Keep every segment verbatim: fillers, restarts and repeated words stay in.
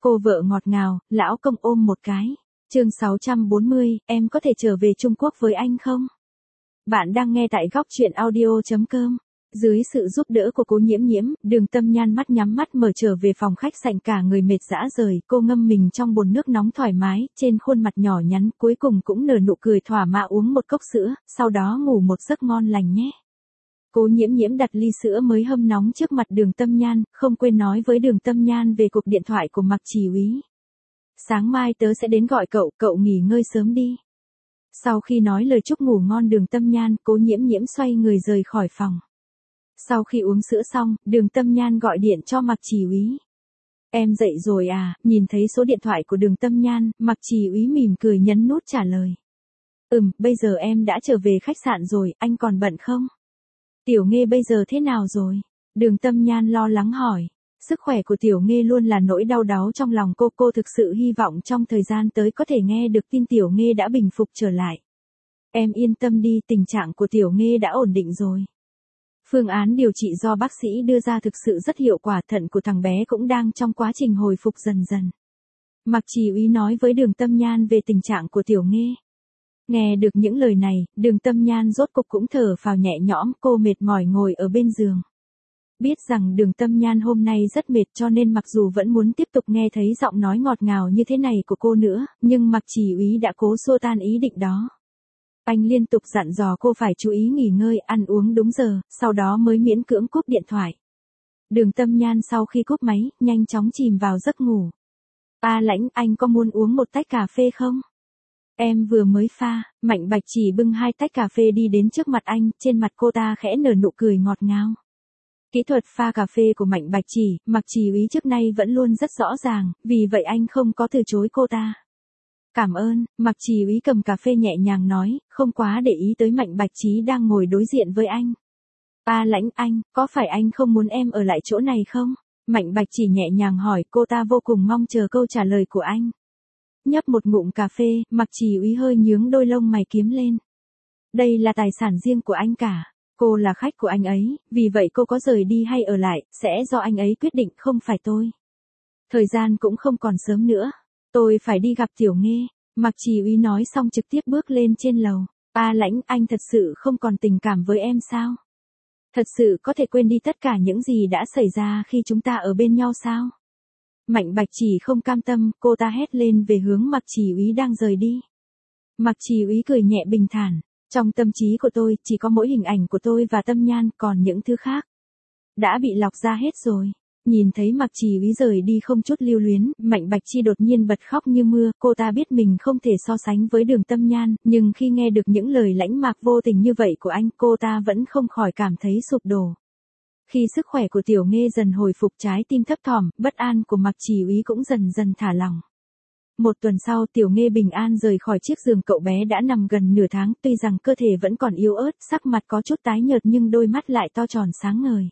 Cô vợ ngọt ngào, lão công ôm một cái. Chương sáu trăm bốn mươi, em có thể trở về Trung Quốc với anh không? Bạn đang nghe tại góc truyện audio chấm com. Dưới sự giúp đỡ của Cố Nhiễm Nhiễm, Đường Tâm Nhan mắt nhắm mắt mở trở về phòng khách sảnh, cả người mệt rã rời, cô ngâm mình trong bồn nước nóng thoải mái, trên khuôn mặt nhỏ nhắn cuối cùng cũng nở nụ cười thỏa mãn, uống một cốc sữa, sau đó ngủ một giấc ngon lành nhé. Cố Nhiễm Nhiễm đặt ly sữa mới hâm nóng trước mặt Đường Tâm Nhan, không quên nói với Đường Tâm Nhan về cuộc điện thoại của Mạc Chỉ Úy. Sáng mai tớ sẽ đến gọi cậu, cậu nghỉ ngơi sớm đi. Sau khi nói lời chúc ngủ ngon Đường Tâm Nhan, Cố Nhiễm Nhiễm xoay người rời khỏi phòng. Sau khi uống sữa xong, Đường Tâm Nhan gọi điện cho Mạc Chỉ Úy. Em dậy rồi à? Nhìn thấy số điện thoại của Đường Tâm Nhan, Mạc Chỉ Úy mỉm cười nhấn nút trả lời. Ừm, bây giờ em đã trở về khách sạn rồi, anh còn bận không? Tiểu Nghê bây giờ thế nào rồi? Đường Tâm Nhan lo lắng hỏi. Sức khỏe của Tiểu Nghê luôn là nỗi đau đáu trong lòng cô, cô thực sự hy vọng trong thời gian tới có thể nghe được tin Tiểu Nghê đã bình phục trở lại. Em yên tâm đi, tình trạng của Tiểu Nghê đã ổn định rồi. Phương án điều trị do bác sĩ đưa ra thực sự rất hiệu quả, thận của thằng bé cũng đang trong quá trình hồi phục dần dần. Mạc Chỉ Úy nói với Đường Tâm Nhan về tình trạng của Tiểu Nghê. Nghe được những lời này, Đường Tâm Nhan rốt cục cũng thở phào nhẹ nhõm, cô mệt mỏi ngồi ở bên giường. Biết rằng Đường Tâm Nhan hôm nay rất mệt cho nên mặc dù vẫn muốn tiếp tục nghe thấy giọng nói ngọt ngào như thế này của cô nữa, nhưng Mạc Chỉ Úy đã cố xua tan ý định đó. Anh liên tục dặn dò cô phải chú ý nghỉ ngơi, ăn uống đúng giờ, sau đó mới miễn cưỡng cúp điện thoại. Đường Tâm Nhan sau khi cúp máy, nhanh chóng chìm vào giấc ngủ. A Lãnh, anh có muốn uống một tách cà phê không? Em vừa mới pha. Mạnh Bạch Chỉ bưng hai tách cà phê đi đến trước mặt anh, trên mặt cô ta khẽ nở nụ cười ngọt ngào. Kỹ thuật pha cà phê của Mạnh Bạch Chỉ, Mạc Chỉ Úy trước nay vẫn luôn rất rõ ràng, vì vậy anh không có từ chối cô ta. Cảm ơn, Mạc Chỉ Úy cầm cà phê nhẹ nhàng nói, không quá để ý tới Mạnh Bạch Chỉ đang ngồi đối diện với anh. A Lãnh, anh, có phải anh không muốn em ở lại chỗ này không? Mạnh Bạch Chỉ nhẹ nhàng hỏi, cô ta vô cùng mong chờ câu trả lời của anh. Nhấp một ngụm cà phê, Mạc Chỉ Úy hơi nhướng đôi lông mày kiếm lên. Đây là tài sản riêng của anh cả. Cô là khách của anh ấy, vì vậy cô có rời đi hay ở lại, sẽ do anh ấy quyết định, không phải tôi. Thời gian cũng không còn sớm nữa. Tôi phải đi gặp Tiểu Nghê. Mạc Chỉ Úy nói xong trực tiếp bước lên trên lầu. A Lãnh, anh thật sự không còn tình cảm với em sao? Thật sự có thể quên đi tất cả những gì đã xảy ra khi chúng ta ở bên nhau sao? Mạnh Bạch Chỉ không cam tâm, cô ta hét lên về hướng Mạc Chỉ Úy đang rời đi. Mạc Chỉ Úy cười nhẹ bình thản. Trong tâm trí của tôi, chỉ có mỗi hình ảnh của tôi và Tâm Nhan, còn những thứ khác đã bị lọc ra hết rồi. Nhìn thấy Mạc Chỉ Úy rời đi không chút lưu luyến, Mạnh Bạch Chỉ đột nhiên bật khóc như mưa, cô ta biết mình không thể so sánh với Đường Tâm Nhan, nhưng khi nghe được những lời lãnh mạc vô tình như vậy của anh, cô ta vẫn không khỏi cảm thấy sụp đổ. Khi sức khỏe của Tiểu Nghê dần hồi phục, trái tim thấp thỏm, bất an của Mạc Chỉ Úy cũng dần dần thả lỏng. Một tuần sau, Tiểu Nghê bình an rời khỏi chiếc giường cậu bé đã nằm gần nửa tháng, tuy rằng cơ thể vẫn còn yếu ớt, sắc mặt có chút tái nhợt nhưng đôi mắt lại to tròn sáng ngời.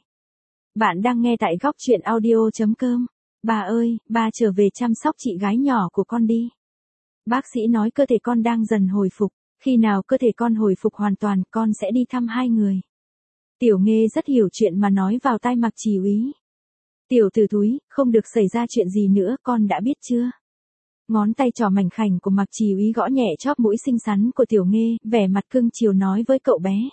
Bạn đang nghe tại góc truyện audio chấm com. Bà ơi, ba trở về chăm sóc chị gái nhỏ của con đi. Bác sĩ nói cơ thể con đang dần hồi phục, khi nào cơ thể con hồi phục hoàn toàn, con sẽ đi thăm hai người. Tiểu Nghê rất hiểu chuyện mà nói vào tai Mạc Chỉ Úy. Tiểu tử thúi, không được xảy ra chuyện gì nữa, con đã biết chưa? Ngón tay trỏ mảnh khảnh của Mạc Chỉ Úy gõ nhẹ chóp mũi xinh xắn của Tiểu Nghê, vẻ mặt cưng chiều nói với cậu bé.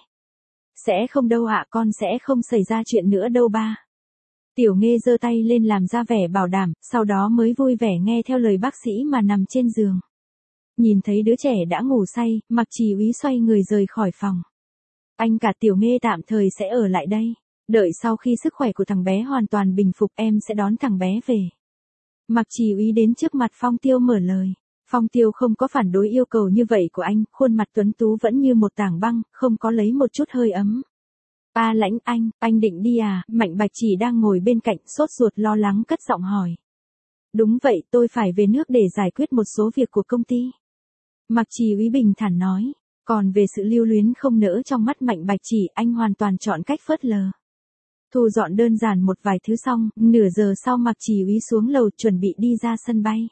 Sẽ không đâu ạ, con sẽ không xảy ra chuyện nữa đâu ba. Tiểu Nghê giơ tay lên làm ra vẻ bảo đảm, sau đó mới vui vẻ nghe theo lời bác sĩ mà nằm trên giường. Nhìn thấy đứa trẻ đã ngủ say, Mạc Chỉ Úy xoay người rời khỏi phòng. Anh cả, Tiểu Nghê tạm thời sẽ ở lại đây. Đợi sau khi sức khỏe của thằng bé hoàn toàn bình phục, em sẽ đón thằng bé về. Mạc Chỉ Úy đến trước mặt Phong Tiêu mở lời. Phong Tiêu không có phản đối yêu cầu như vậy của anh, khuôn mặt tuấn tú vẫn như một tảng băng, không có lấy một chút hơi ấm. A Lãnh, anh, anh định đi à? Mạnh Bạch Chỉ đang ngồi bên cạnh, sốt ruột lo lắng cất giọng hỏi. Đúng vậy, tôi phải về nước để giải quyết một số việc của công ty. Mạc Chỉ Úy bình thản nói. Còn về sự lưu luyến không nỡ trong mắt Mạnh Bạch Chỉ, anh hoàn toàn chọn cách phớt lờ. Thu dọn đơn giản một vài thứ xong, nửa giờ sau Mạc Chỉ Úy xuống lầu chuẩn bị đi ra sân bay.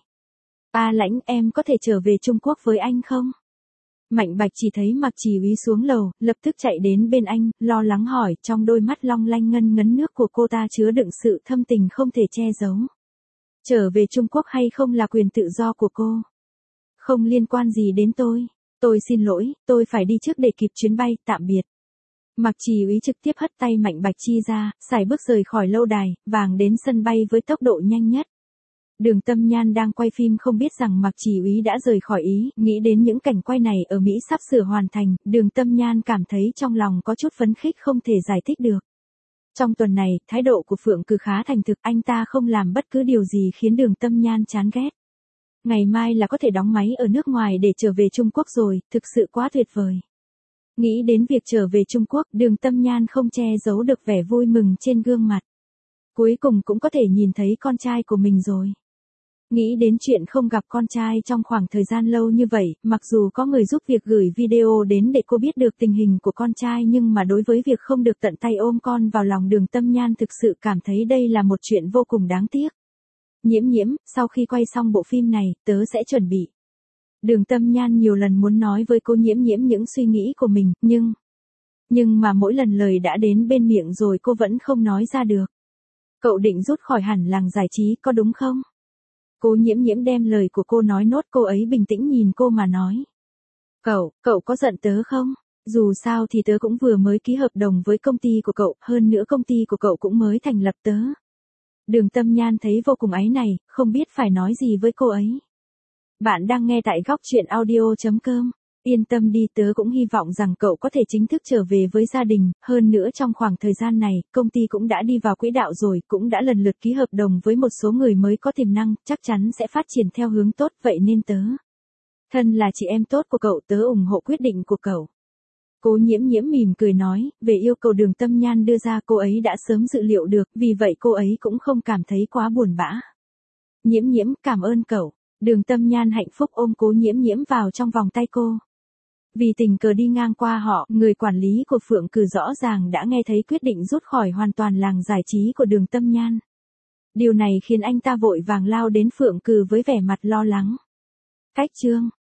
A Lãnh, em có thể trở về Trung Quốc với anh không? Mạnh Bạch Chỉ thấy Mạc Chỉ Úy xuống lầu, lập tức chạy đến bên anh, lo lắng hỏi, trong đôi mắt long lanh ngân ngấn nước của cô ta chứa đựng sự thâm tình không thể che giấu. Trở về Trung Quốc hay không là quyền tự do của cô. Không liên quan gì đến tôi. Tôi xin lỗi, tôi phải đi trước để kịp chuyến bay, tạm biệt. Mạc Trì Úy trực tiếp hất tay Mạnh Bạch Chi ra, sải bước rời khỏi lâu đài, vàng đến sân bay với tốc độ nhanh nhất. Đường Tâm Nhan đang quay phim không biết rằng Mạc Trì Úy đã rời khỏi Ý, nghĩ đến những cảnh quay này ở Mỹ sắp sửa hoàn thành, Đường Tâm Nhan cảm thấy trong lòng có chút phấn khích không thể giải thích được. Trong tuần này, thái độ của Phượng Cừ khá thành thực, anh ta không làm bất cứ điều gì khiến Đường Tâm Nhan chán ghét. Ngày mai là có thể đóng máy ở nước ngoài để trở về Trung Quốc rồi, thực sự quá tuyệt vời. Nghĩ đến việc trở về Trung Quốc, Đường Tâm Nhan không che giấu được vẻ vui mừng trên gương mặt. Cuối cùng cũng có thể nhìn thấy con trai của mình rồi. Nghĩ đến chuyện không gặp con trai trong khoảng thời gian lâu như vậy, mặc dù có người giúp việc gửi video đến để cô biết được tình hình của con trai nhưng mà đối với việc không được tận tay ôm con vào lòng, Đường Tâm Nhan thực sự cảm thấy đây là một chuyện vô cùng đáng tiếc. Nhiễm nhiễm, sau khi quay xong bộ phim này, tớ sẽ chuẩn bị. Đường Tâm Nhan nhiều lần muốn nói với cô Nhiễm nhiễm những suy nghĩ của mình, nhưng... Nhưng mà mỗi lần lời đã đến bên miệng rồi cô vẫn không nói ra được. Cậu định rút khỏi hẳn làng giải trí có đúng không? Cô Nhiễm nhiễm đem lời của cô nói nốt, cô ấy bình tĩnh nhìn cô mà nói. Cậu, cậu có giận tớ không? Dù sao thì tớ cũng vừa mới ký hợp đồng với công ty của cậu, hơn nữa công ty của cậu cũng mới thành lập tớ. Đường Tâm Nhan thấy vô cùng áy này, không biết phải nói gì với cô ấy. Bạn đang nghe tại góc truyện audio chấm com. Yên tâm đi, tớ cũng hy vọng rằng cậu có thể chính thức trở về với gia đình, hơn nữa trong khoảng thời gian này, công ty cũng đã đi vào quỹ đạo rồi, cũng đã lần lượt ký hợp đồng với một số người mới có tiềm năng, chắc chắn sẽ phát triển theo hướng tốt, vậy nên tớ. Thân là chị em tốt của cậu, tớ ủng hộ quyết định của cậu. Cô Nhiễm nhiễm mỉm cười nói, về yêu cầu Đường Tâm Nhan đưa ra cô ấy đã sớm dự liệu được, vì vậy cô ấy cũng không cảm thấy quá buồn bã. Nhiễm nhiễm, cảm ơn cậu. Đường Tâm Nhan hạnh phúc ôm Cố Nhiễm nhiễm vào trong vòng tay cô. Vì tình cờ đi ngang qua họ, người quản lý của Phượng Cừ rõ ràng đã nghe thấy quyết định rút khỏi hoàn toàn làng giải trí của Đường Tâm Nhan. Điều này khiến anh ta vội vàng lao đến Phượng Cừ với vẻ mặt lo lắng. Cách chương